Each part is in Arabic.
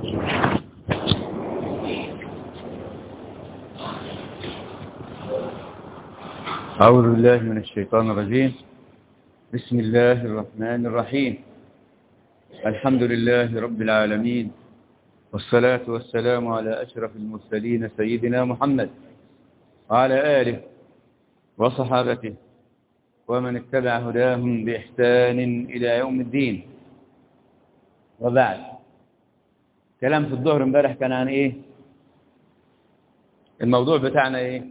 أعوذ بالله من الشيطان الرجيم. بسم الله الرحمن الرحيم. الحمد لله رب العالمين، والصلاة والسلام على أشرف المرسلين سيدنا محمد وعلى آله وصحابته ومن اتبع هداهم بإحسان إلى يوم الدين. وبعد، كلام في الظهر امبارح كان عن إيه؟ الموضوع بتاعنا إيه؟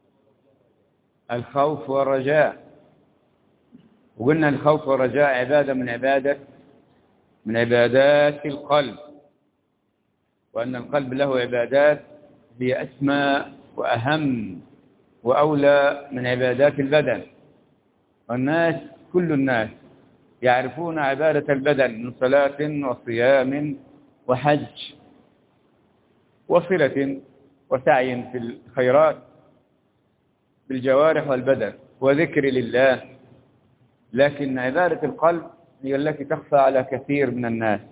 الخوف والرجاء. وقلنا الخوف والرجاء عبادة من عبادات القلب، وأن القلب له عبادات هي أسمى وأهم وأولى من عبادات البدن. والناس كل الناس يعرفون عبادة البدن من صلاة وصيام وحج وصلة وسعي في الخيرات بالجوارح والبدن وذكر لله، لكن عبادة القلب هي التي تخفى على كثير من الناس.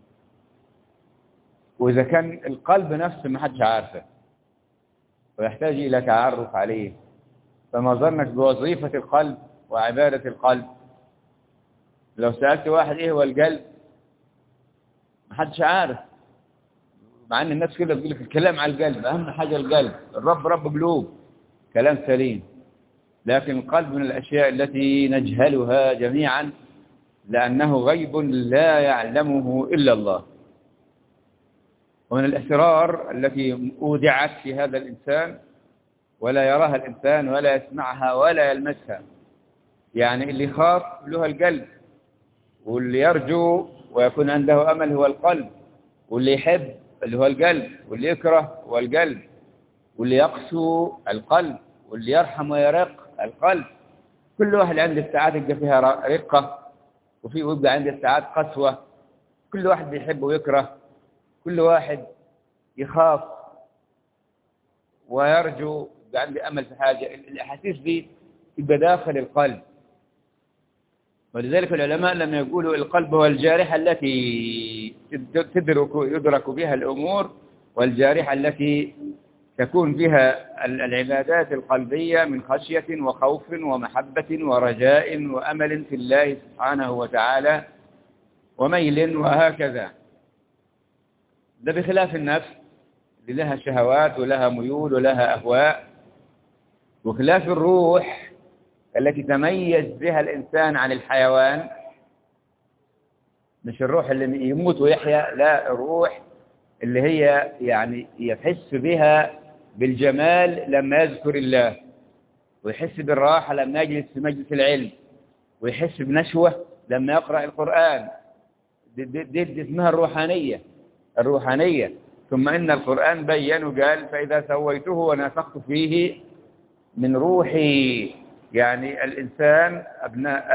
وإذا كان القلب نفسه ما حدش عارفه ويحتاج إلى تعرف عليه، فما ظنك بوظيفة القلب وعبادة القلب؟ لو سألت واحد إيه هو القلب ما حدش عارف، مع أن الناس كده بتقول لك الكلام على القلب، أهم حاجة القلب، الرب رب قلوب، كلام سليم. لكن القلب من الأشياء التي نجهلها جميعا، لأنه غيب لا يعلمه إلا الله، ومن الأسرار التي أودعت في هذا الإنسان ولا يراها الإنسان ولا يسمعها ولا يلمسها. يعني اللي يخاف له القلب، واللي يرجو ويكون عنده أمل هو القلب، واللي يحب اللي هو القلب، واللي يكره هو القلب، واللي يقسو القلب، واللي يرحم ويرق القلب. كل واحد عنده ساعات يبقى فيها رقة، وفي يبقى عنده ساعات قسوة. كل واحد بيحب ويكره، كل واحد يخاف ويرجو، يبقى عنده أمل في حاجة. الأحاسيس دي تبقى داخل القلب. ولذلك العلماء لما يقولوا القلب هو الجارحة التي يدرك بها الأمور، والجارحة التي تكون بها العبادات القلبية من خشية وخوف ومحبة ورجاء وأمل في الله سبحانه وتعالى وميل وهكذا. ده بخلاف النفس اللي لها شهوات ولها ميول ولها أهواء، وخلاف الروح التي تميز بها الإنسان عن الحيوان. مش الروح اللي يموت ويحيا، لا، الروح اللي هي يعني يحس بها بالجمال لما يذكر الله، ويحس بالراحة لما يجلس في مجلس العلم، ويحس بنشوة لما يقرأ القرآن. دي اسمها الروحانية. ثم إن القرآن بيّن وقال فإذا سويته ونفخت فيه من روحي. يعني الإنسان أبناء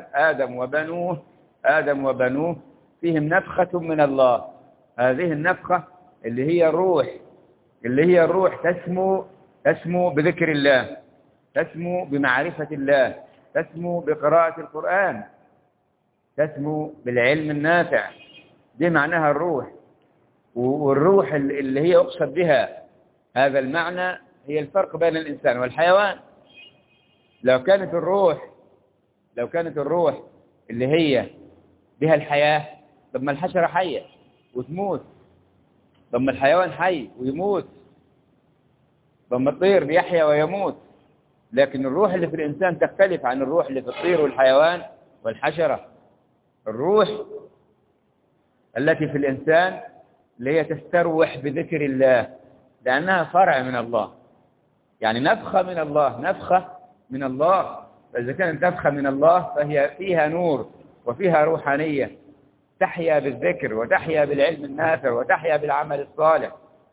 آدم وبنوه فيهم نفخة من الله. هذه النفخة اللي هي الروح تسمو بذكر الله، تسمو بمعرفة الله، تسمو بقراءة القرآن، تسمو بالعلم النافع. دي معناها الروح. والروح اللي هي أقصد بها هذا المعنى هي الفرق بين الإنسان والحيوان. لو كانت الروح اللي هي بها الحياة، طب ما الحشرة حية وتموت، طب ما الحيوان حي ويموت، طب ما الطير بيحيا ويموت. لكن الروح اللي في الإنسان تختلف عن الروح اللي في الطير والحيوان والحشرة. الروح التي في الإنسان اللي هي تستروح بذكر الله، لأنها فرع من الله، يعني نفخة من الله. فإذا كانت نفخة من الله فهي فيها نور وفيها روحانية، تحيا بالذكر وتحيا بالعلم النافع وتحيا بالعمل الصالح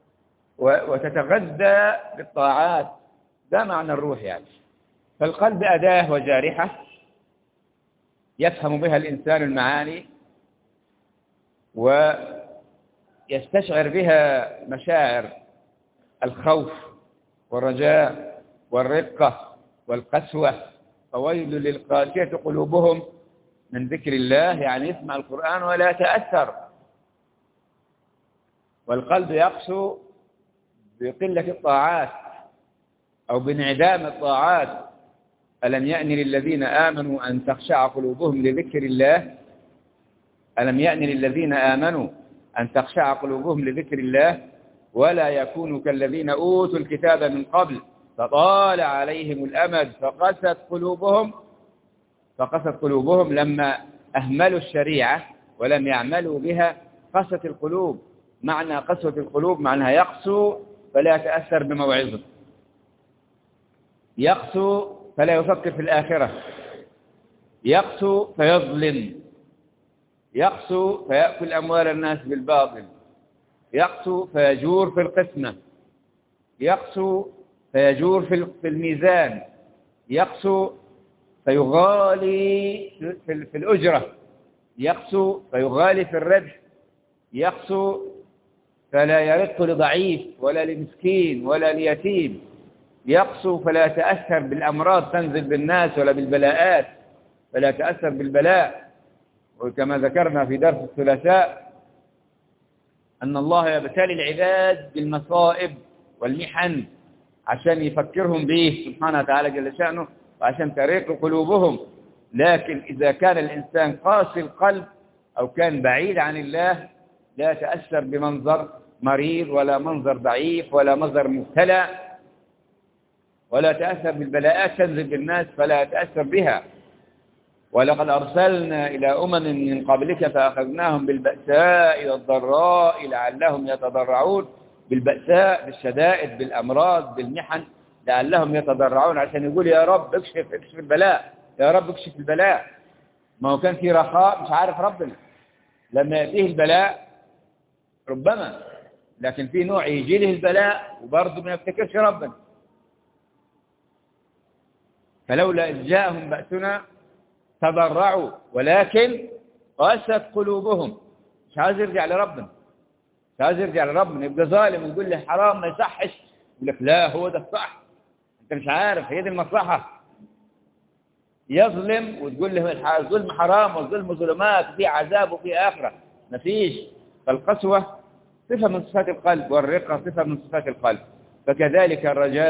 وتتغذى بالطاعات. ده معنى الروح يعني. فالقلب أداة وجارحة يفهم بها الإنسان المعاني ويستشعر بها مشاعر الخوف والرجاء والرقة والقسوة. فويل للقاسية قلوبهم من ذكر الله، يعني يسمع القرآن ولا يتأثر. والقلب يقسو بقلة الطاعات أو بانعدام الطاعات. ألم يأن للذين آمنوا أن تخشع قلوبهم لذكر الله؟ ألم يأن للذين آمنوا أن تخشع قلوبهم لذكر الله ولا يكونوا كالذين أوتوا الكتاب من قبل فطال عليهم الأمد فقست قلوبهم لما أهملوا الشريعة ولم يعملوا بها. قست القلوب، معنى قسوة القلوب معناها يقسو فلا يتأثر بموعظه، يقسو فلا يفكر في الآخرة، يقسو فيظلم، يقسو فيأكل أموال الناس بالباطل، يقسو فيجور في القسمة، يقسو فيجور في الميزان، يقسو فيغالي في الأجرة، يقسو فيغالي في الربح، يقسو فلا يرق لضعيف ولا لمسكين ولا ليتيم، يقسو فلا يتأثر بالأمراض تنزل بالناس ولا بالبلاءات، فلا يتأثر بالبلاء. وكما ذكرنا في درس الثلاثاء أن الله يبتلي العباد بالمصائب والمحن عشان يفكرهم به سبحانه وتعالى جل شأنه وعشان تريق قلوبهم. لكن إذا كان الإنسان قاسي القلب أو كان بعيد عن الله لا يتأثر بمنظر مريض ولا منظر ضعيف ولا منظر مبتلى، ولا يتأثر بالبلاءات تنزل بالناس فلا يتأثر بها. ولقد أرسلنا إلى أمم من قبلك فأخذناهم بالبأساء والضراء لعلهم يتضرعون. بالبأساء، بالشدائد، بالأمراض، بالمحن، لعلهم يتضرعون، عشان يقول يا رب اكشف البلاء، يا رب اكشف البلاء. ما هو كان في رخاء مش عارف ربنا، لما يأتيه البلاء ربما، لكن في نوع يجي له البلاء وبرضه ما يفتكرش ربنا. فلولا إذ جاءهم بأسنا تضرعوا ولكن قست قلوبهم. مش عايز يرجع لربنا، مش عايز يرجع لربنا، يبقى ظالم ويقول لي حرام ما يصحش، يقول لك لا هو ده الصح، انت مش عارف هي دي المصلحة. يظلم وتقول له الظلم حرام والظلم ظلمات وفي عذاب وفي آخرة، مفيش. فالقسوة صفة من صفات القلب والرقة صفة من صفات القلب. فكذلك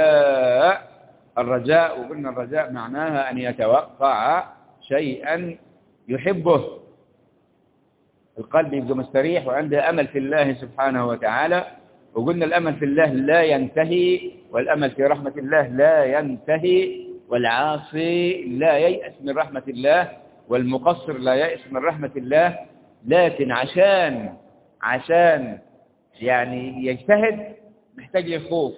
الرجاء وقلنا الرجاء معناها أن يتوقع شيئا يحبه، القلب يبقى مستريح وعنده أمل في الله سبحانه وتعالى. وقلنا الأمل في الله لا ينتهي، والأمل في رحمة الله لا ينتهي، والعاصي لا ييأس من رحمة الله، والمقصر لا ييأس من رحمة الله. لكن عشان يعني يجتهد محتاج يخوف.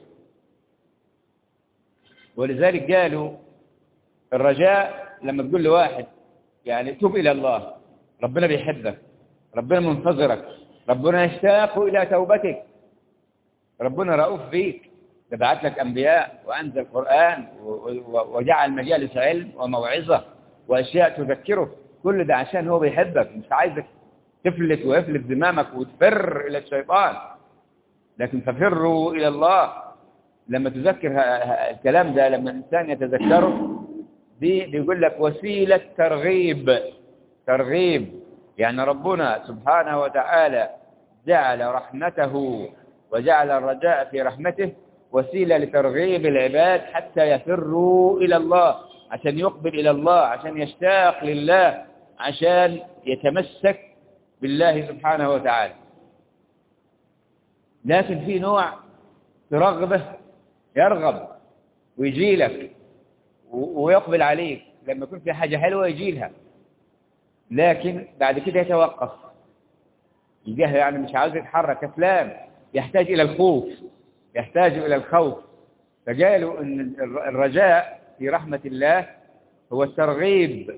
ولذلك قالوا الرجاء لما تقول لواحد يعني توب إلى الله، ربنا بيحبك، ربنا منتظرك، ربنا يشتاق إلى توبتك، ربنا رؤوف بيك، تبعت لك أنبياء وأنزل القرآن وجعل مجالس علم وموعظة وأشياء تذكره، كل ده عشان هو بيحبك، مش عايزك تفلت ويفلت زمامك وتفر إلى الشيطان، لكن ففروا إلى الله. لما تذكر الكلام ده، لما الإنسان يتذكره دي بيقول لك وسيلة ترغيب. يعني ربنا سبحانه وتعالى جعل رحمته وجعل الرجاء في رحمته وسيلة لترغيب العباد حتى يفروا إلى الله، عشان يقبل إلى الله، عشان يشتاق لله، عشان يتمسك بالله سبحانه وتعالى. لكن في نوع ترغبه يرغب ويجي لك ويقبل عليك، لما يكون في حاجة حلوة يجي لها، لكن بعد كده يتوقف، يجيها يعني مش عاوز يتحرك، كسلان، يحتاج إلى الخوف. فقالوا إن الرجاء في رحمة الله هو الترغيب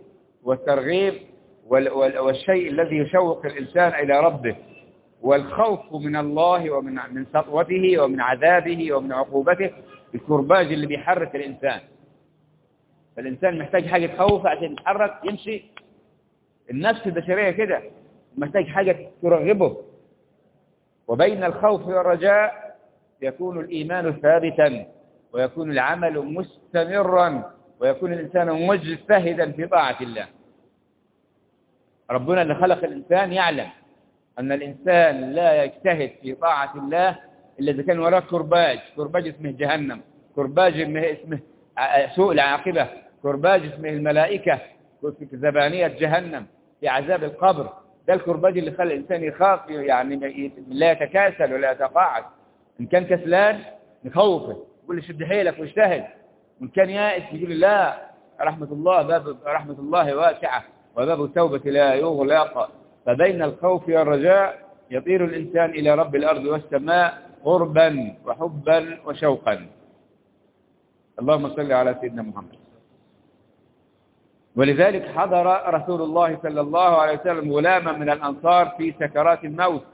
والشيء الذي يشوق الإنسان إلى ربه، والخوف من الله ومن سطوته ومن عذابه ومن عقوبته، الكرباج اللي بيحرك الإنسان. فالإنسان محتاج حاجة تخوفه عشان يتحرك يمشي. النفس البشرية كده محتاج حاجة ترغبه. وبين الخوف والرجاء يكون الإيمان ثابتا، ويكون العمل مستمرا، ويكون الإنسان مجتهدا في طاعة الله. ربنا اللي خلق الإنسان يعلم أن الإنسان لا يجتهد في طاعة الله إلا إذا كان وراه كرباج اسمه جهنم، كرباج اسمه سوء العاقبة، كرباج اسمه الملائكة في زبانية جهنم، في عذاب القبر. ده الكرباج اللي خلى الإنسان يخاف، يعني لا يتكاسل ولا يتقاعد. إن كان كسلان نخوفه، يقول له شد حيلك واجتهد. وإن كان يائس يقول له لا، باب رحمة الله واسعة وباب التوبة لا يغلق. فبين الخوف والرجاء يطير الإنسان إلى رب الأرض والسماء قربا وحبا وشوقا. اللهم صل على سيدنا محمد. ولذلك حضر رسول الله صلى الله عليه وسلم غلاما من الأنصار في سكرات الموت،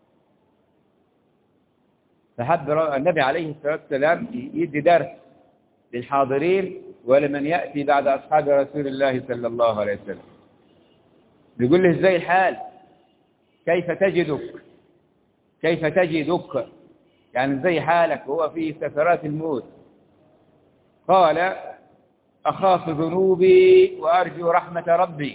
فحب النبي عليه الصلاة والسلام يدي درس للحاضرين ولمن يأتي بعد أصحاب رسول الله صلى الله عليه وسلم. بيقول له ازاي الحال، كيف تجدك، يعني ازاي حالك وهو في سكرات الموت. قال أخاف ذنوبي وأرجو رحمة ربي،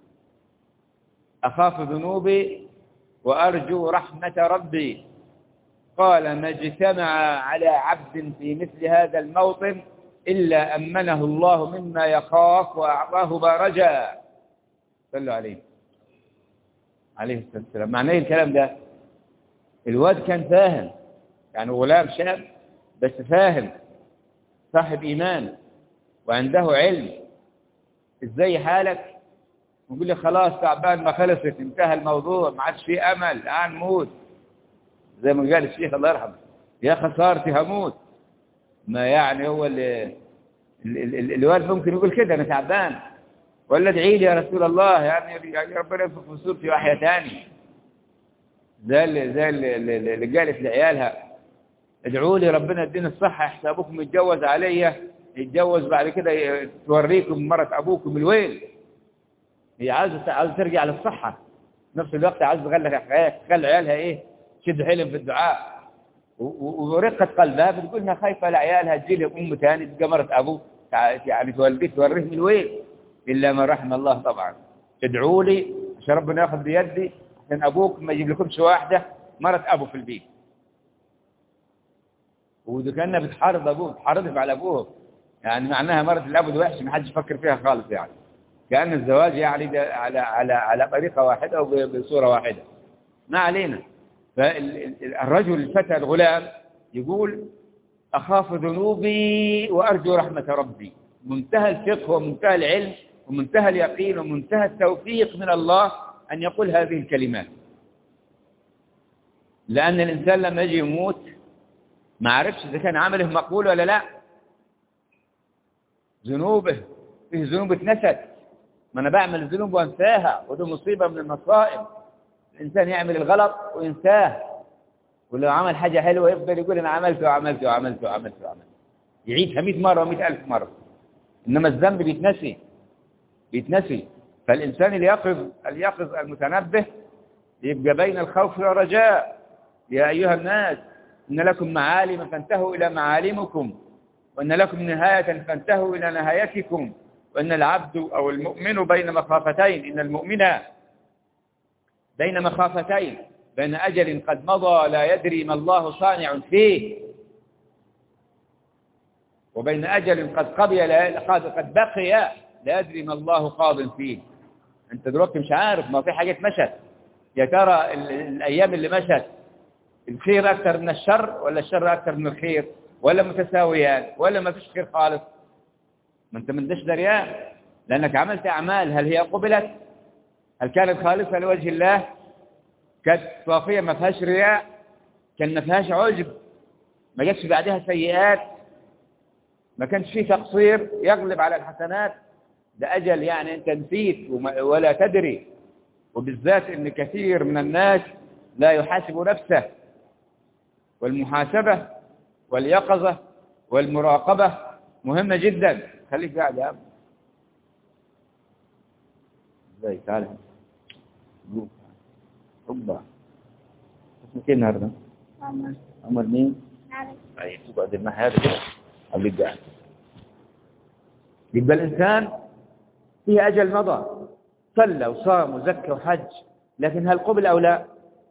أخاف ذنوبي وأرجو رحمة ربي. قال ما اجتمع على عبد في مثل هذا الموطن إلا أمنه الله مما يخاف وأعطاه ما رجاء. صلوا عليه الصلاة والسلام. معنى الكلام ده، الواد كان فاهم، يعني غلام شاب بس فاهم، صاحب إيمان وعنده علم. ازاي حالك؟ يقول لي خلاص تعبان، ما خلصت، انتهى الموضوع، ما عادش فيه أمل، الآن موت. زي ما قال الشيخ الله يرحمه، يا خسارتي هموت. ما يعني هو الوالد ممكن يقول كده أنا تعبان، ولا ادعي لي يا رسول الله، يعني ربنا ينفخ في صورتي واحيا تاني. زي اللي قالت لعيالها ادعوا لي ربنا يديني الصحة، حسابكم يتجوز عليا، يتجوز بعد كده توريكم مرة أبوكم الويل. هي عاوزة ترجع للصحة، نفس الوقت عاوزة تخلي عيالها إيه، شد حيلهم في الدعاء. ورقة قلبها بتقول إنها خايفة لعيالها تجي لهم أم تاني تبقى مرة أبوه، يعني توريهم الويل. إلا من رحم الله طبعا. ادعوا لي عشان ربنا ياخذ بيدي، عشان أبوك ما يجيب لكمش واحدة مرة أبو في البيت. وإذا كنا بتحارب أبوه، بتحاربهم على أبوه، يعني معناها مرة الأبو ده وحش، ما حدش يفكر فيها خالص، يعني كأن الزواج يعني على طريقة واحدة وبصورة واحدة. ما علينا. فالرجل الفتى الغلام يقول أخاف ذنوبي وأرجو رحمة ربي. منتهى الفقه ومنتهى العلم ومنتهى اليقين ومنتهى التوفيق من الله أن يقول هذه الكلمات. لأن الإنسان لما يجي يموت ما عرفش إذا كان عمله مقبول ولا لا. ذنوبه، فيه ذنوب اتنست، ما أنا بعمل الذنوب وانساها، وده مصيبة من المصائب. الإنسان يعمل الغلط وينساه، ولو عمل حاجة حلوة يفضل يقول أنا عملت وعملت وعملت وعملت وعملت، يعيدها 100 مرة و100 ألف مرة. إنما الذنب بيتنسي. فالإنسان اليقظ المتنبه يبقى بين الخوف والرجاء. يا أيها الناس إن لكم معالم فانتهوا إلى معالمكم، وإن لكم نهاية فانتهوا إلى نهايتكم، وإن العبد أو المؤمن بين مخافتين، إن المؤمن بين مخافتين، بين أجل قد مضى لا يدري ما الله صانع فيه، وبين أجل قد بقي لا يدري ما الله قاض فيه. أنت دلوقتي مش عارف، ما في حاجات مشت، يا ترى الأيام اللي مشت الخير أكثر من الشر ولا الشر أكثر من الخير، ولا متساويان، ولا ما فيش خير خالص؟ ما أنت من دش دريان، لأنك عملت أعمال هل هي قبلت؟ هل كانت خالصة لوجه الله؟ كانت صافية ما فيهاش رياء؟ كان ما فيهاش عجب؟ ما جاتش بعدها سيئات؟ ما كانش فيه تقصير يغلب على الحسنات؟ ده أجل يعني أنت نسيت ولا تدري. وبالذات إن كثير من الناس لا يحاسب نفسه. والمحاسبة واليقظة والمراقبة مهمة جدا. خليك قاعد يا أبو. ازاي تعال قول ربا اسمك ايه النهارده؟ عمر مين؟ اي تقعد المحل هذا كده خليك قاعد. يبقى الإنسان فيه أجل مضى، صلى وصام وزكى وحج، لكن هل قبل أو لا؟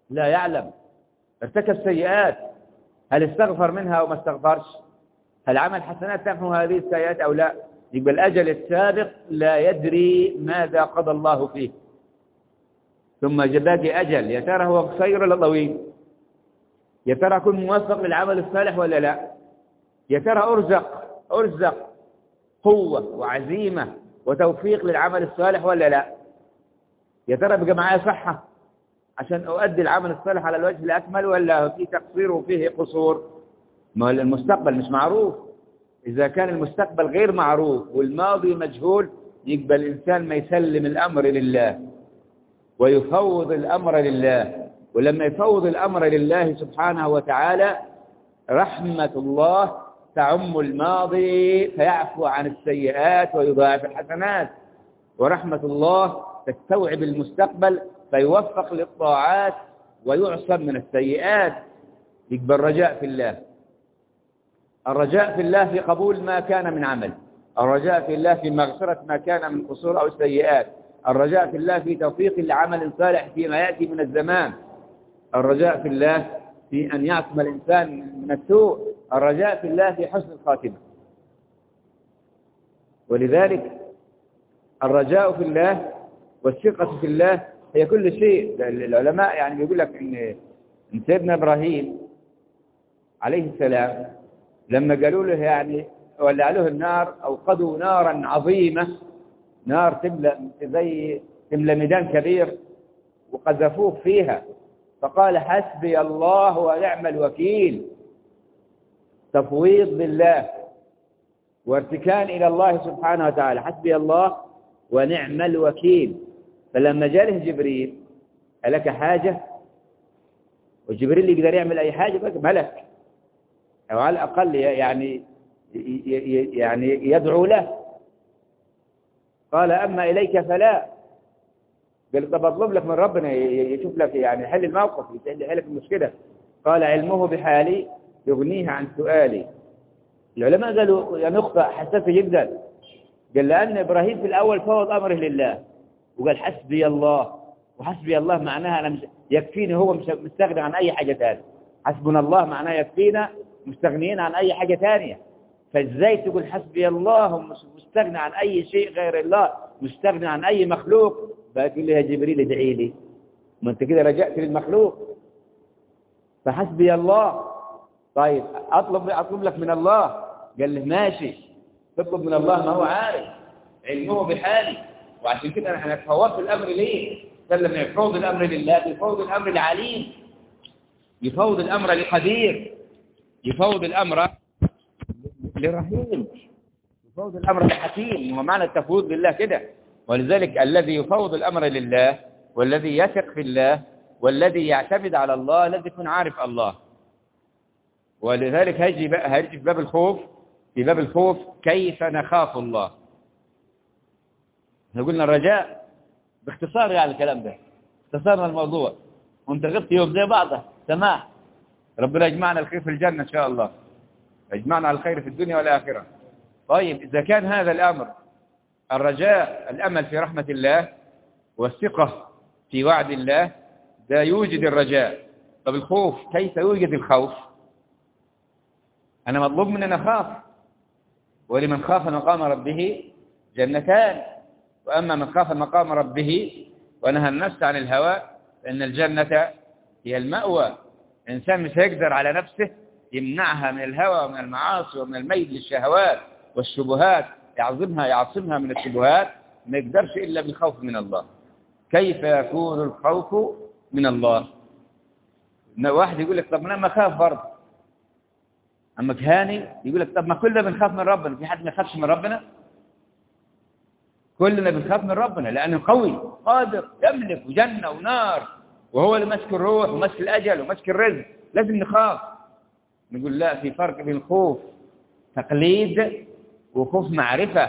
لا يعلم، ارتكب سيئات، هل استغفر منها أو ما استغفرش؟ هل عمل حسنات تمحو هذه السيئات أو لا؟ يبقى الأجل السابق لا يدري ماذا قضى الله فيه. ثم باقي أجل، يا ترى هو قصير ولا طويل؟ يا ترى أكون موفق للعمل الصالح ولا لا؟ يا ترى أرزق قوة وعزيمة وتوفيق للعمل الصالح ولا لا؟ يا ترى بقى معايا صحة عشان أؤدي العمل الصالح على الوجه الأكمل ولا في تقصير وفيه قصور؟ ما المستقبل مش معروف. إذا كان المستقبل غير معروف والماضي مجهول، يقبل الإنسان ما يسلم الأمر لله ويفوض الأمر لله. ولما يفوض الأمر لله سبحانه وتعالى، رحمة الله تعم الماضي فيعفو عن السيئات ويضاعف الحسنات، ورحمة الله تستوعب المستقبل فيوفق للطاعات ويعصم من السيئات. يقبل الرجاء في الله، الرجاء في الله في قبول ما كان من عمل، الرجاء في الله في مغفرة ما كان من قصور أو سيئات، الرجاء في الله في توفيق لعمل صالح فيما يأتي من الزمان، الرجاء في الله في أن يعصم الإنسان من السوء، الرجاء في الله في حسن الخاتمة. ولذلك الرجاء في الله والثقة في الله هي كل شيء. العلماء يعني بيقول لك إن سيدنا إبراهيم عليه السلام لما قالوا له يعني ولعوا له النار أو قدوا نارا عظيمة، نار تملى ميدان كبير وقذفوه فيها، فقال حسبي الله ونعم الوكيل. تفويض بالله وارتكان إلى الله سبحانه وتعالى، حسبي الله ونعم الوكيل. فلما جاء جبريل ألك حاجة؟ وجبريل يقدر يعمل أي حاجة بقى ملك، أو على الأقل يعني يدعو له. قال أما إليك فلا. قال طب أطلب لك من ربنا يشوف لك يعني يحل الموقف، يحل لك المشكلة. قال علمه بحالي يغنيه عن سؤالي. العلماء قالوا يعني نقطة حساسة جدا. قال لأن إبراهيم في الأول فوض أمره لله وقال حسبي الله، وحسبي الله معناها أنا يكفيني، هو مش مستغني عن أي حاجة ثانية. حسبنا الله معناه يكفينا، مستغنيين عن أي حاجة ثانية. فإزاي تقول حسبي الله مستغني عن أي شيء غير الله، مستغني عن أي مخلوق؟ بقول لي يا جبريل ادعي لي، ما أنت كده رجعت للمخلوق. فحسبي الله. طيب أطلب لك من الله. قال له ماشي، تطلب من الله ما هو عارف، علمه بحالي. وعشان كده احنا فوضت الأمر ليه؟ لما يفوض الأمر لله يفوض الأمر لعليم، يفوض الأمر لقدير، يفوض الأمر لرحيم، يفوض الأمر لحكيم. ومعنى التفويض لله كده. ولذلك الذي يفوض الأمر لله والذي يثق في الله والذي يعتمد على الله الذي يكون عارف الله. ولذلك هيجي في باب الخوف، في باب الخوف كيف نخاف الله. احنا قلنا الرجاء باختصار يعني الكلام ده، اختصرنا الموضوع وانت غبت يوم زي بعضه سماح. ربنا يجمعنا الخير في الجنة إن شاء الله، يجمعنا على الخير في الدنيا والآخرة. طيب إذا كان هذا الأمر الرجاء الأمل في رحمة الله والثقة في وعد الله ده يوجد الرجاء. طب الخوف كيف يوجد الخوف؟ أنا مطلوب مني أن أخاف، ولمن خاف مقام ربه جنتان، وأما من خاف مقام ربه ونهى النفس عن الهوى فإن الجنة هي المأوى. الإنسان مش هيقدر على نفسه يمنعها من الهوى ومن المعاصي ومن الميل للشهوات والشبهات، يعصمها من الشبهات، ما يقدرش إلا بالخوف من الله. كيف يكون الخوف من الله؟ واحد يقول لك طب ما أنا ما أخاف برضه. أما كهاني يقول لك طب ما كلنا بنخاف من ربنا، في حد ما يخافش من ربنا؟ كلنا بنخاف من ربنا لأنه قوي قادر يملك وجنة ونار، وهو اللي ماسك الروح وماسك الأجل وماسك الرزق، لازم نخاف. نقول لا، في فرق بين خوف تقليد وخوف معرفة.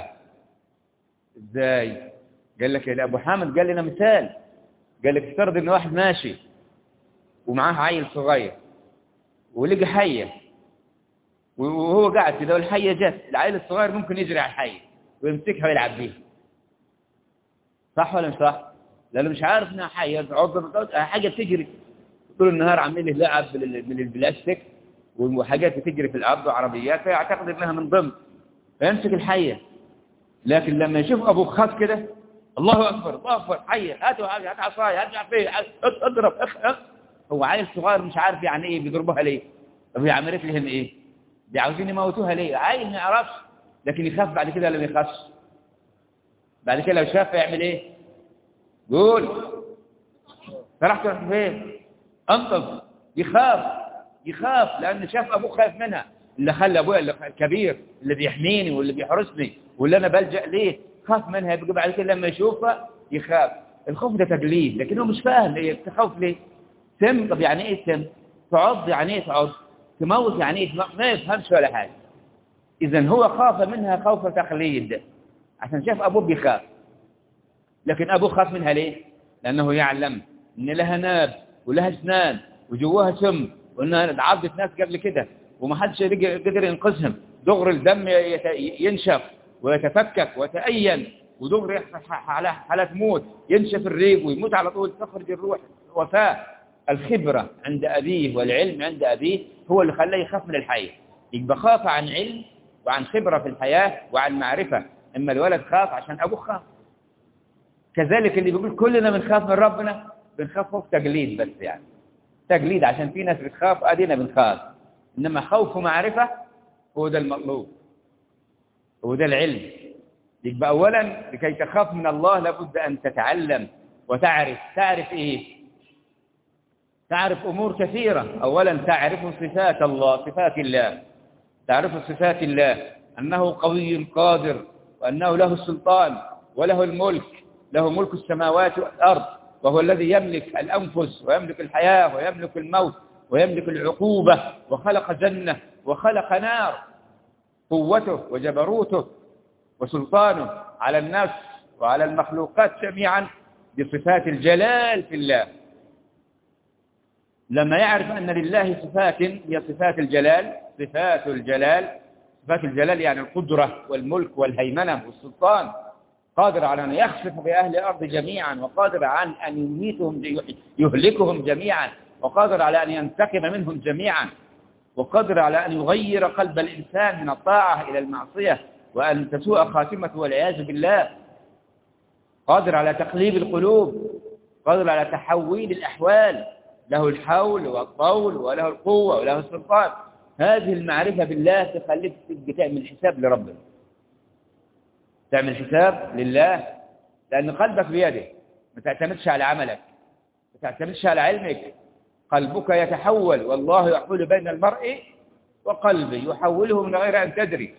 ازاي؟ قال لك يا أبو حامد قال لنا مثال، قال لك افترض إن واحد ماشي ومعاه عيل صغير ولقى حية وهو قاعد كده والحية جت، العيل الصغير ممكن يجري على الحية ويمسكها ويلعب بيها، صح ولا مش صح؟ لأنه مش عارف إنها حية، حاجة تجري طول النهار عاملين له لعب من البلاستيك وحاجات بتجري في الأرض وعربيات، فيعتقد إنها من ضمن، فيمسك الحية. لكن لما يشوف أبوه خاف كده، الله أكبر الله أكبر، حية، هاتوا هات عصاية، هات عصاية، اضرب هو عيل صغير مش عارف يعني إيه بيضربوها ليه. طب هي عملت لهم إيه؟ دي عاوزين يموتوها ليه؟ عيل ما يعرفش، لكن يخاف بعد كده ولا ما يخافش؟ بعد كده لو شاف يعمل إيه؟ قول راح تروح فين؟ انقذ. يخاف لأن شاف أبوه خايف منها، اللي خلى أبوه الكبير اللي بيحميني واللي بيحرسني واللي أنا بلجأ ليه، خاف منها. يبقى بعد كده لما يشوفها يخاف. الخوف ده تقليد، لكنه مش فاهم إيه تخوف ليه. سم، طب يعني إيه سم؟ تعض يعني إيه تعض؟ تموت يعني إيه ما يفهمش ولا حاجة. إذن هو خاف منها خوف تقليد عشان شاف أبوه بيخاف. لكن أبوه خاف منها ليه؟ لأنه يعلم إن لها ناب ولها أسنان وجواها سم، وإنها عضت ناس قبل كده وما حدش قدر ينقذهم. دغر الدم ينشف ويتفكك ويتأين، ودغر يحصل حالات موت، ينشف الريق ويموت على طول، تخرج الروح وفاة. الخبرة عند أبيه والعلم عند أبيه هو اللي خلاه يخاف من الحياة. يبقى خاف عن علم وعن خبرة في الحياة وعن معرفة. إما الولد خاف عشان أبوه خاف. كذلك اللي بيقول كلنا بنخاف من ربنا، بنخاف خوف تقليد بس، يعني تقليد عشان في ناس بتخاف أدينا بنخاف. إنما خوف معرفة هو ده المطلوب، هو ده العلم. يبقى أولا لكي تخاف من الله لابد أن تتعلم وتعرف. تعرف إيه؟ تعرف أمور كثيرة. أولا تعرف صفات الله، صفات الله. تعرف صفات الله أنه قوي قادر، وأنه له السلطان وله الملك، له ملك السماوات والأرض، وهو الذي يملك الأنفس ويملك الحياة ويملك الموت ويملك العقوبة، وخلق جنة وخلق نار. قوته وجبروته وسلطانه على الناس وعلى المخلوقات جميعا بصفات الجلال في الله. لما يعرف أن لله صفات هي صفات الجلال، صفات الجلال، صفات الجلال يعني القدرة والملك والهيمنة والسلطان، قادر على أن يخسف بأهل الأرض جميعا، وقادر على أن يميتهم يهلكهم جميعا، وقادر على أن ينتقم منهم جميعا، وقادر على أن يغير قلب الإنسان من الطاعة إلى المعصية وأن تسوء خاتمته والعياذ بالله، قادر على تقليب القلوب، قادر على تحويل الأحوال، له الحول والطول وله القوة وله السلطان. هذه المعرفة بالله تخليك تعمل حساب لربنا، تعمل حساب لله، لأن قلبك بيده. ما تعتمدش على عملك، ما تعتمدش على علمك. قلبك يتحول، والله يحول بين المرء وقلبه، يحوله من غير أن تدري.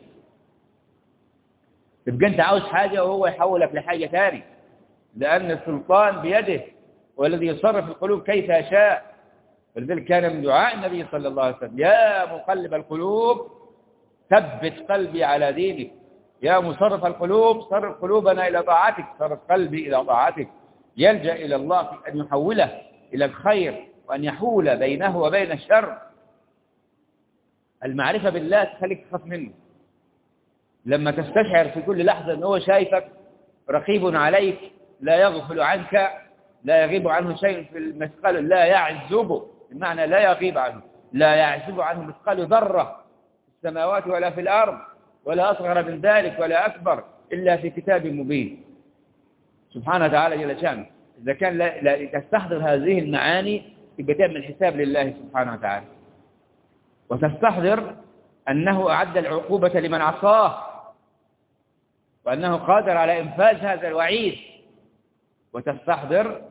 تبقى أنت عاوز حاجة وهو يحولك لحاجة ثانية، لأن السلطان بيده، والذي يصرف القلوب كيف يشاء. ولذلك كان من دعاء النبي صلى الله عليه وسلم: يا مقلب القلوب ثبت قلبي على دينك، يا مصرف القلوب صرف قلوبنا إلى طاعتك، صرف قلبي إلى طاعتك. يلجأ إلى الله في أن يحوله إلى الخير وأن يحول بينه وبين الشر. المعرفة بالله تخليك تخاف منه. لما تستشعر في كل لحظة أنه هو شايفك، رقيب عليك، لا يغفل عنك، لا يغيب عنه شيء في المثقال، لا يعزب، بمعنى لا يغيب عنه، لا يعزب عنه مثقال ذرة في السماوات ولا في الأرض، ولا أصغر من ذلك ولا أكبر، إلا في كتاب مبين سبحانه وتعالى جل شأنه. إذا كان لا تستحضر هذه المعاني يبقى تعمل حساب لله سبحانه وتعالى، وتستحضر أنه أعد العقوبة لمن عصاه، وأنه قادر على إنفاذ هذا الوعيد، وتستحضر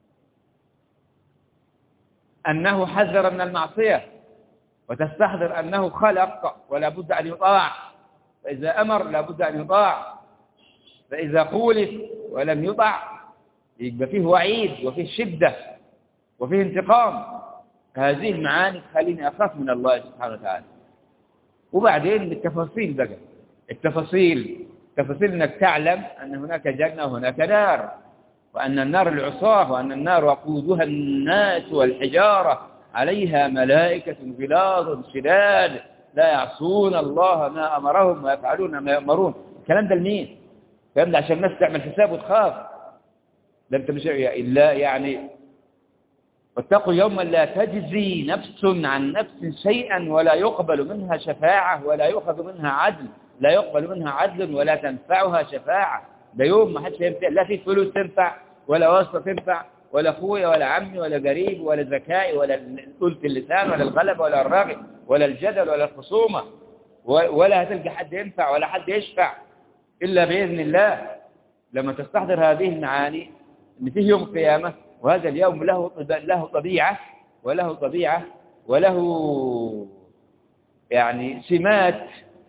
أنه حذر من المعصية، وتستحضر أنه خلق ولا بد أن يطاع، فإذا أمر لا بد أن يطاع، فإذا خولف ولم يطع يبقى فيه وعيد وفيه شدة وفيه انتقام. هذه المعاني تخليني أخاف من الله سبحانه وتعالى. وبعدين بالتفاصيل بقى، التفاصيل أنك تعلم أن هناك جنة وهناك نار، وأن النار العصاة، وأن النار وقودها الناس والحجارة عليها ملائكة غلاظ شداد لا يعصون الله ما أمرهم ويفعلون ما يأمرون. الكلام ده لمين؟ الكلام ده عشان الناس تعمل حساب وتخاف. ده انت مش إلا يعني واتقوا يوما لا تجزي نفس عن نفس شيئا ولا يقبل منها شفاعة ولا يؤخذ منها عدل، لا يقبل منها عدل ولا تنفعها شفاعة. ده يوم ما حدش ينفع، لا في فلوس تنفع ولا واسطة تنفع ولا أخويا ولا عمي ولا قريب ولا ذكائي ولا طولة اللسان ولا الغلبة ولا الرغي ولا الجدل ولا الخصومة، ولا هتلقى حد ينفع ولا حد يشفع إلا بإذن الله. لما تستحضر هذه المعاني إن فيه يوم القيامة، وهذا اليوم له طبيعة وله يعني سمات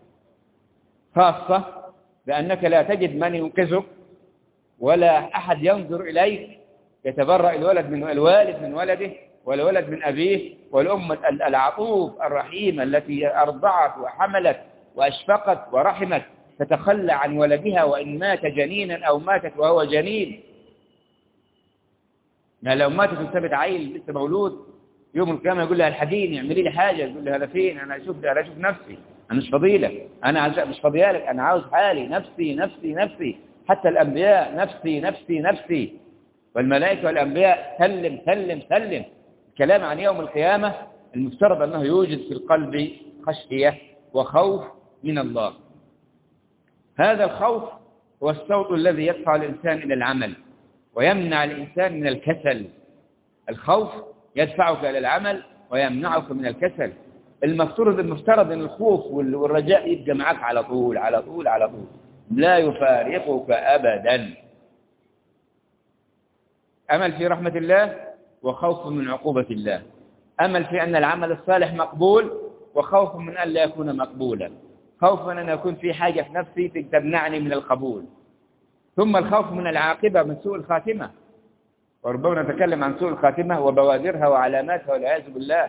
خاصة، بأنك لا تجد من ينقذك ولا أحد ينظر إليك. يتبرأ الوالد من ولده والولد من أبيه، والأم العطوف الرحيمة التي أرضعت وحملت وأشفقت ورحمت تتخلى عن ولدها وإن مات جنينا أو ماتت وهو جنين. يعني لو ماتت وسابت عيل لسه مولود، يوم القيامة يقول لها الحديني اعملي لي حاجة، يقول لها هذا فين؟ أنا أشوف نفسي، أنا مش فضيلك، أنا مش فضيالك، أنا عاوز حالي، نفسي نفسي نفسي. حتى الأنبياء نفسي نفسي نفسي، والملائكة والأنبياء سلم سلم سلم. الكلام عن يوم القيامة المفترض أنه يوجد في القلب خشية وخوف من الله. هذا الخوف هو الصوت الذي يدفع الإنسان إلى العمل ويمنع الإنسان من الكسل. الخوف يدفعك إلى العمل ويمنعك من الكسل. المفترض أن الخوف والرجاء يبقى معك على طول على طول على طول، لا يفارقك أبدا. أمل في رحمة الله وخوف من عقوبة الله. أمل في أن العمل الصالح مقبول وخوف من أن لا يكون مقبولا. خوف من أن يكون في حاجة في نفسي تمنعني من القبول. ثم الخوف من العاقبة، من سوء الخاتمة، وربما نتكلم عن سوء الخاتمة وبوادرها وعلاماتها والعياذ بالله.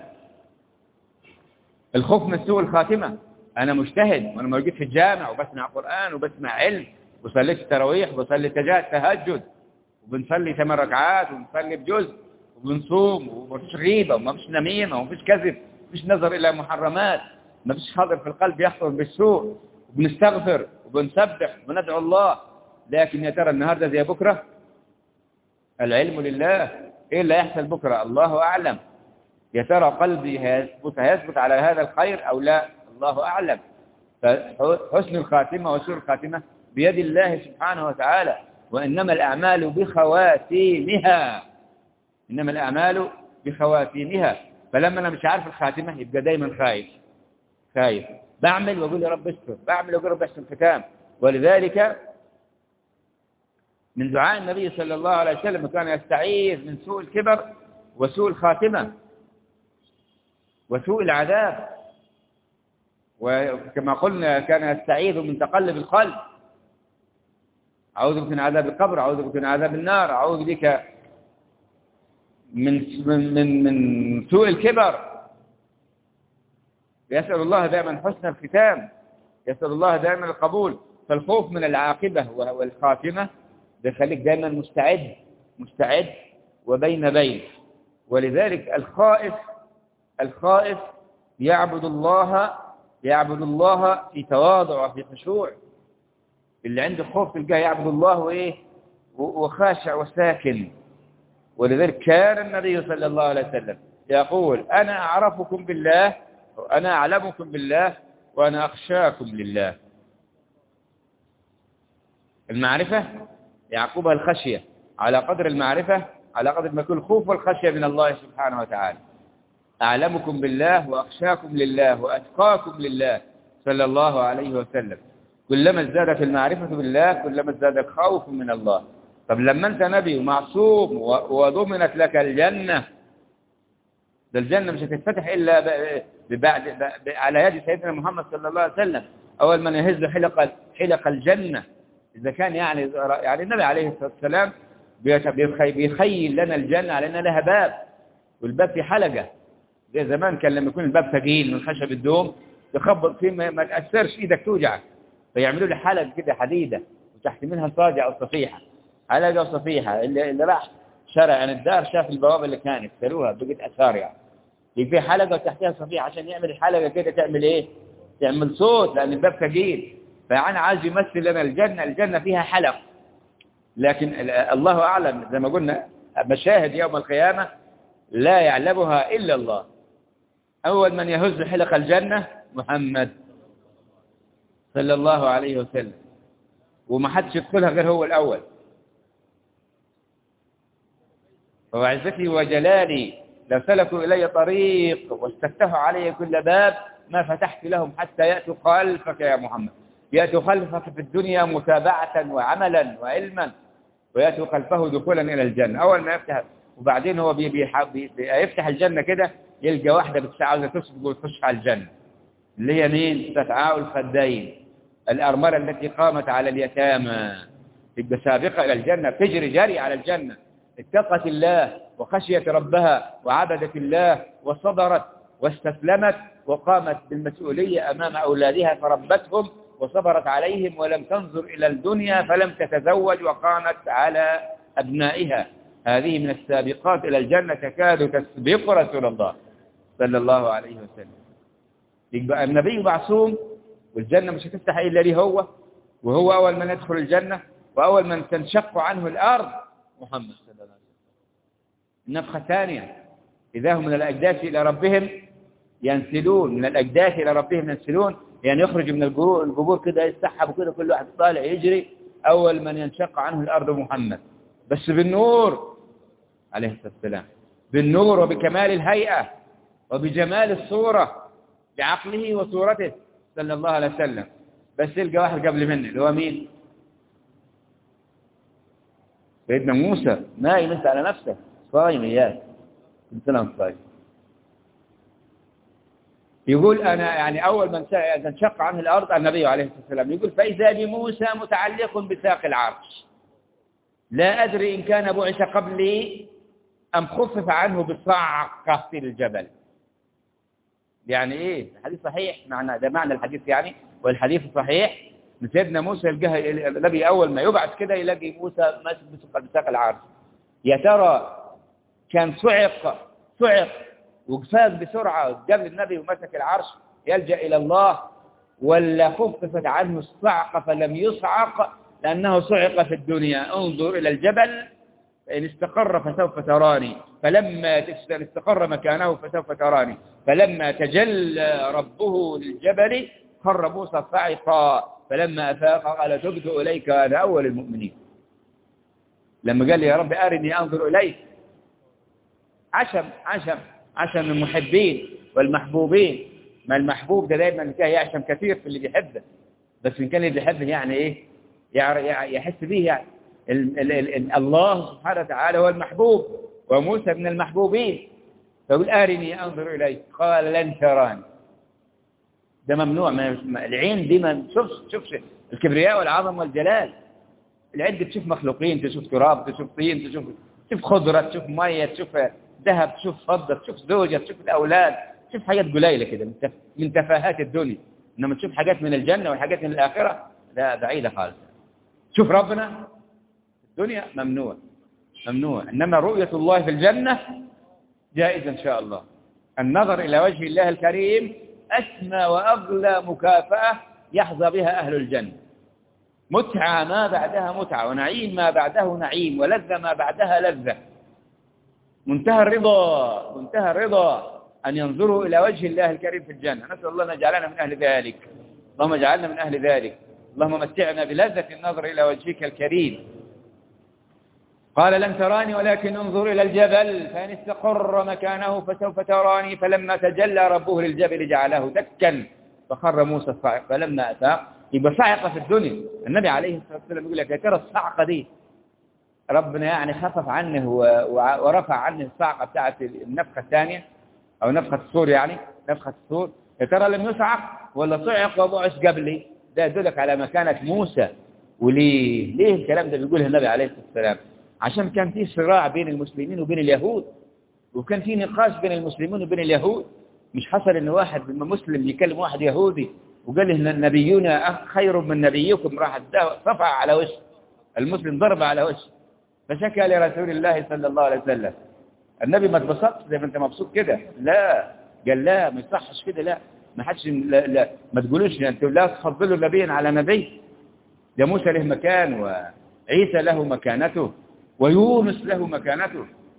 الخوف من سوء الخاتمة، أنا مجتهد وأنا موجود في الجامع وبسمع قرآن وبسمع علم وصليت التراويح وبصلي تهجد وبنصلي 8 ركعات وبنصلي بجزء وبنصوم ومفيش غيبة ومفيش نميمة ومفيش كذب ومفيش نظر إلى محرمات، مفيش حاضر في القلب يحضر بالسوء، وبنستغفر وبنسبح وندعو الله. لكن يا ترى النهاردة زي بكرة؟ العلم لله. إيه اللي يحصل بكرة؟ الله أعلم. يا ترى قلبي هيثبت على هذا الخير أو لا؟ الله أعلم. فحسن الخاتمة وسوء الخاتمة بيد الله سبحانه وتعالى، وإنما الأعمال بخواتيمها. إنما الأعمال بخواتيمها. فلما أنا مش عارف الخاتمة يبقى دايما خايف، بعمل وأقول يا رب استر، بعمل وأقول يا رب احسن الختام. ولذلك من دعاء النبي صلى الله عليه وسلم كان يستعيذ من سوء الكبر وسوء الخاتمة وسوء العذاب. وكما قلنا كان يستعيذ من تقلب القلب، أعوذ بك من عذاب القبر، أعوذ بك من عذاب النار، أعوذ بك من سوء الكبر. يسأل الله دائما حسن الختام، يسأل الله دائما القبول. فالخوف من العاقبة والخاتمة بيخليك دائما مستعد وبين. ولذلك الخائف يعبد الله في تواضع وفي خشوع. اللي عنده خوف تلقاه يعبد الله وإيه وخاشع وساكن. ولذلك كان النبي صلى الله عليه وسلم يقول أنا أعرفكم بالله وأنا أعلمكم بالله وأنا أخشاكم لله. المعرفة يعقبها الخشية، على قدر المعرفة على قدر ما يكون الخوف والخشية من الله سبحانه وتعالى. أعلمكم بالله وأخشاكم لله وأتقاكم لله صلى الله عليه وسلم. كلما ازدادت المعرفة بالله كلما ازداد الخوف من الله. طب لما أنت نبي ومعصوم وضمنت لك الجنة، ده الجنة مش هتتفتح إلا على يد سيدنا محمد صلى الله عليه وسلم. أول من يهز حلق الجنة إذا كان يعني النبي عليه الصلاة والسلام بيخيل لنا الجنة على أنها لها باب، والباب في حلقة. زي زمان كان لما يكون الباب ثقيل من خشب الدوم تخبط فيه ما تأثرش إيدك توجعك، فيعملوا لي حلقة كده حديدة وتحت منها صاجع أو صفيحة، حلقة وصفيحة. اللي راح شارع عن الدار شاف البوابة اللي كانت سلوها بقت أثار يعني. في حلقة وتحتها صفيحة عشان يعمل الحلقة كده تعمل إيه؟ تعمل صوت لأن الباب ثقيل. فأنا عايز يمثل لنا الجنة فيها حلق. لكن الله أعلم زي ما قلنا مشاهد يوم القيامة لا يعلمها إلا الله. أول من يهز حلق الجنة محمد صلى الله عليه وسلم، وما حدش يدخلها غير هو الأول. وعزتي وجلالي لو سلكوا إلي طريق واستفتحوا علي كل باب ما فتحت لهم حتى يأتوا خلفك يا محمد. يأتوا خلفك في الدنيا متابعة وعملا وعلما، ويأتوا خلفه دخولا إلى الجنة. أول ما يفتح، وبعدين هو يفتح الجنة كده يلقى واحدة بتسعى عاوزة تسبق وتخش على الجنة، اللي هي مين؟ ستعاء الخدين، الأرملة التي قامت على اليتامى، تبقى سابقة إلى الجنة، تجري جري على الجنة. اتقت الله وخشيت ربها وعبدت الله وصبرت واستسلمت وقامت بالمسؤولية أمام أولادها فربتهم وصبرت عليهم ولم تنظر إلى الدنيا فلم تتزوج وقامت على أبنائها. هذه من السابقات إلى الجنة تكاد تسبق رسول الله صلى الله عليه وسلم. يبقى النبي معصوم، والجنة مش هتفتح إلا ليه هو، وهو أول من يدخل الجنة، وأول من تنشق عنه الأرض محمد صلى الله عليه وسلم. النفخة الثانية إذا هم من الأجداث إلى ربهم ينسلون، من الأجداث إلى ربهم ينسلون، يعني يخرج من القبور كده يسحب كده، كل واحد طالع يجري. أول من ينشق عنه الأرض محمد، بس بالنور عليه الصلاة والسلام، بالنور وبكمال الهيئة وبجمال الصورة، بعقله وصورته صلى الله عليه وسلم. بس يلقى واحد قبل منه اللي هو مين؟ سيدنا موسى نايم انت على نفسك، صايم اياك انسان صايم. يقول أنا يعني أول من تنشق عنه الأرض النبي عليه الصلاة والسلام، يقول فإذا بموسى متعلق بساق العرش لا أدري إن كان بعث قبلي أم خفف عنه بالصعقة في الجبل. يعني إيه؟ الحديث صحيح، ده معنى الحديث يعني، والحديث صحيح. من سيدنا موسى يلقاها النبي أول ما يبعث كده يلاقي موسى ماسك بساق العرش. يا ترى كان صعق وقفاز بسرعة قبل النبي ومسك العرش يلجأ إلى الله، ولا خففت عنه الصعقة فلم يصعق لأنه صعق في الدنيا؟ انظر إلى الجبل فإن استقر فسوف تراني، فلما استقر مكانه فسوف تراني، فلما تجلى ربه للجبل خر موسى صعقا فلما أفاق قال تبت إليك أنا أول المؤمنين. لما قال لي يا رب أرني أنظر إليك، عشم المحبين والمحبوبين. ما المحبوب ده دايما كان يعشم كثير في اللي بيحبه، بس إن كان اللي بيحبه يعني إيه يحس به يعني. الله سبحانه وتعالى هو المحبوب وموسى من المحبوبين، فقل أرني أنظر إليك قال لن تراني. ده ممنوع، العين دي ما تشوفش الكبرياء والعظم والجلال. العين دي تشوف مخلوقين، تشوف تراب، تشوف طين، تشوف خضرة، تشوف مية، تشوف ذهب، تشوف فضة، تشوف زوجة، تشوف الأولاد، تشوف حاجات قليلة كده من تفاهات الدنيا. إنما تشوف حاجات من الجنة وحاجات من الآخرة لا، بعيدة خالص. شوف ربنا الدنيا ممنوع. إنما رؤية الله في الجنة جائزة إن شاء الله. النظر إلى وجه الله الكريم أسمى وأغلى مكافأة يحظى بها أهل الجنة. متعة ما بعدها متعة، ونعيم ما بعده نعيم، ولذة ما بعدها لذة. منتهى الرضا أن ينظروا إلى وجه الله الكريم في الجنة. نسأل الله أن يجعلنا من أهل ذلك. اللهم اجعلنا من أهل ذلك. اللهم متعنا بلذة النظر إلى وجهك الكريم. قال لن تراني ولكن انظر إلى الجبل فإن استقر مكانه فسوف تراني فلما تجلى ربه للجبل جعله دكا فخر موسى الصاعق فلما أفاق. يبقى صعقة في الدنيا. النبي عليه الصلاة والسلام يقول لك يا ترى الصعقة دي ربنا يعني خفف عنه ورفع عنه الصعقة بتاعت النفخة الثانية أو نفخة الصور، يعني نفخة الصور. يا ترى لم يصعق ولا صعق وبعث قبلي؟ ده يدلك على مكانة موسى. ليه الكلام ده بيقوله النبي عليه الصلاة والسلام؟ عشان كان في صراع بين المسلمين وبين اليهود، وكان في نقاش بين المسلمين وبين اليهود. مش حصل ان واحد مسلم يكلم واحد يهودي وقال له نبينا خير من نبيكم، راح صفع على وجهه المسلم، ضرب على وجهه، فشكى لرسول الله صلى الله عليه وسلم. النبي ما اتبسطش زي ما انت مبسوط كده، لا، قال لا ما يصحش كده، لا ما حدش، لا ما تقولوش انتوا لا تفضلوا نبيا على نبي. ده موسى له مكان، وعيسى له مكانته، ويونس له مكانته.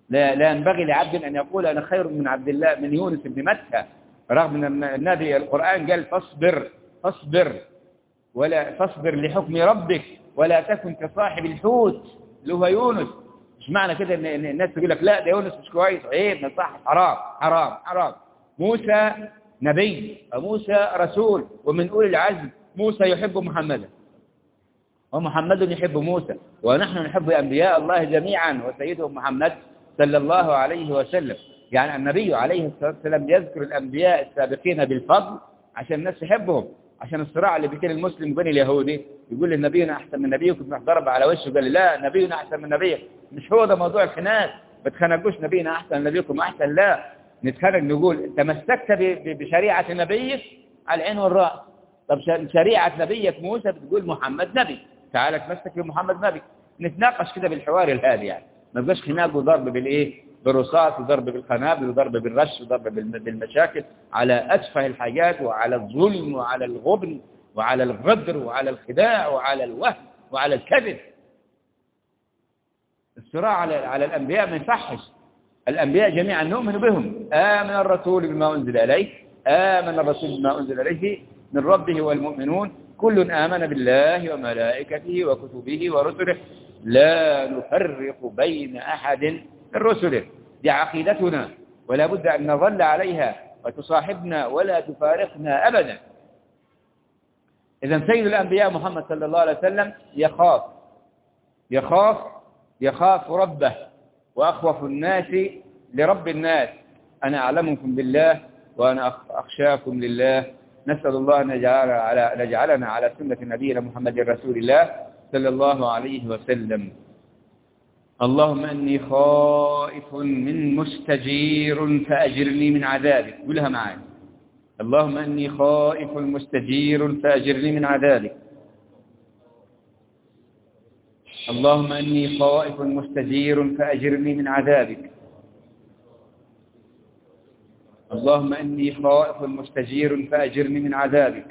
لا ينبغي لعبد أن يقول أنا خير من عبد الله من يونس بن متى، رغم أن النبي القرآن قال فاصبر فاصبر لحكم ربك ولا تكن كصاحب الحوت اللي هو يونس. مش معنى كده ان الناس تقول لك لا ده يونس مش كويس، عيب، ما صح، حرام. موسى نبي وموسى رسول ومن أولي العزم. موسى يحب محمدا ومحمد يحب موسى، ونحن نحب أنبياء الله جميعا وسيدهم محمد صلى الله عليه وسلم. يعني النبي عليه الصلاة والسلام يذكر الأنبياء السابقين بالفضل عشان الناس تحبهم، عشان الصراع اللي بين المسلم وبين اليهودي يقول لي نبينا أحسن من نبيكم، ضرب على وشه قال لي لا نبينا أحسن من نبيك. مش هو ده موضوع الخناق، ما تخنقوش نبينا أحسن من نبيكم أحسن، لا نتخنق نقول تمسكت بشريعة نبيك على العين والرأس. طب شريعة نبيك موسى بتقول محمد نبي، تعالى تمسك بمحمد نبي. نتناقش كده بالحوار الهادي، يعني ما يبقاش خناق وضرب بالايه، بالرصاص وضرب بالقنابل وضرب بالرش وضرب بالمشاكل على أتفه الحاجات، وعلى الظلم وعلى الغبن وعلى الغدر وعلى الخداع وعلى الوهم وعلى الكذب. الصراع على الأنبياء ما يصحش. الأنبياء جميعا نؤمن بهم. آمن الرسول بما أنزل إليه، آمن الرسول بما أنزل إليه من ربه والمؤمنون كل آمن بالله وملائكته وكتبه ورسله لا نفرق بين أحد من رسله. دي عقيدتنا ولا بد أن نظل عليها وتصاحبنا ولا تفارقنا أبدا. إذن سيد الأنبياء محمد صلى الله عليه وسلم يخاف ربه، وأخوف الناس لرب الناس. أنا أعلمكم بالله وأنا أخشاكم لله. نسأل الله أن يجعلنا على سنة نبينا محمد رسول الله صلى الله عليه وسلم. اللهم أني خائف من مستجير فأجرني من عذابك. قولها معايا. اللهم أني خائف مستجير فأجرني من عذابك. اللهم أني خائف مستجير فأجرني من عذابك. اللهم أني خائف مستجير فأجرني من عذابك.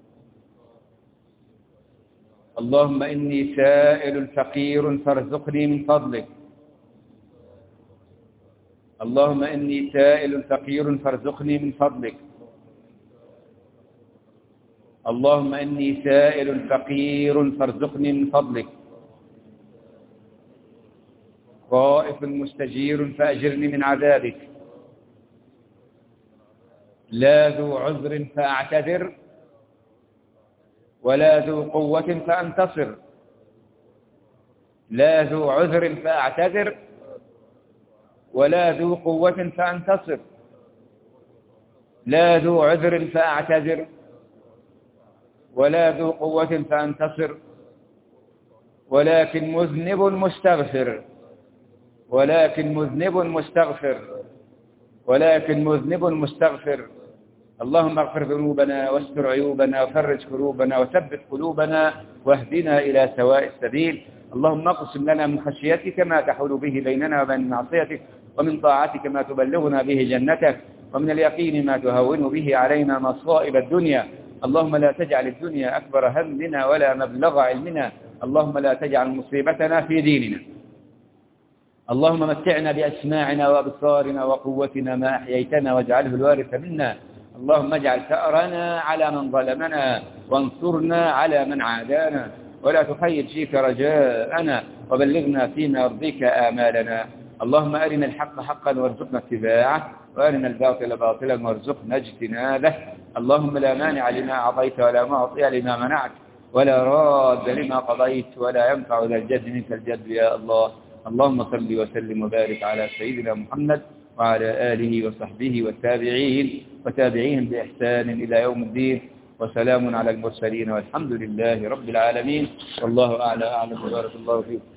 اللهم إني سائل فقير فارزقني من فضلك. اللهم إني سائل فقير فارزقني من فضلك. اللهم إني سائل فقير فارزقني من فضلك. خائف مستجير فأجرني من عذابك. لا ذو عذر فأعتذر ولا ذو قوة فأنتصر. لا ذو عذر فأعتذر ولا ذو قوة فأنتصر. لا ذو عذر فأعتذر ولا ذو قوة فأنتصر. ولكن مذنب مستغفر. ولكن مذنب مستغفر. ولكن مذنب مستغفر. اللهم اغفر ذنوبنا واستر عيوبنا وفرج كروبنا وثبت قلوبنا واهدنا إلى سواء السبيل. اللهم اقسم لنا من خشيتك ما تحول به بيننا وبين معصيتك، ومن طاعتك ما تبلغنا به جنتك، ومن اليقين ما تهون به علينا مصائب الدنيا. اللهم لا تجعل الدنيا أكبر همنا ولا مبلغ علمنا. اللهم لا تجعل مصيبتنا في ديننا. اللهم متعنا بأسماعنا وأبصارنا وقوتنا ما أحييتنا واجعله الوارث منا. اللهم اجعل ثأرنا على من ظلمنا وانصرنا على من عادانا، ولا تخيب فيك رجاءنا وبلغنا فيما يرضيك آمالنا. اللهم أرنا الحق حقا وارزقنا اتباعه، وأرنا الباطل باطلا وارزقنا اجتنابه. اللهم لا مانع لما أعطيت ولا معطي لما منعت ولا راد لما قضيت ولا ينفع ذا الجد منك الجد يا الله. اللهم صل وسلم وبارك على سيدنا محمد وعلى آله وصحبه وتابعيهم بإحسان إلى يوم الدين. وسلام على المرسلين والحمد لله رب العالمين. والله أعلى أعلم. بارك الله فيكم.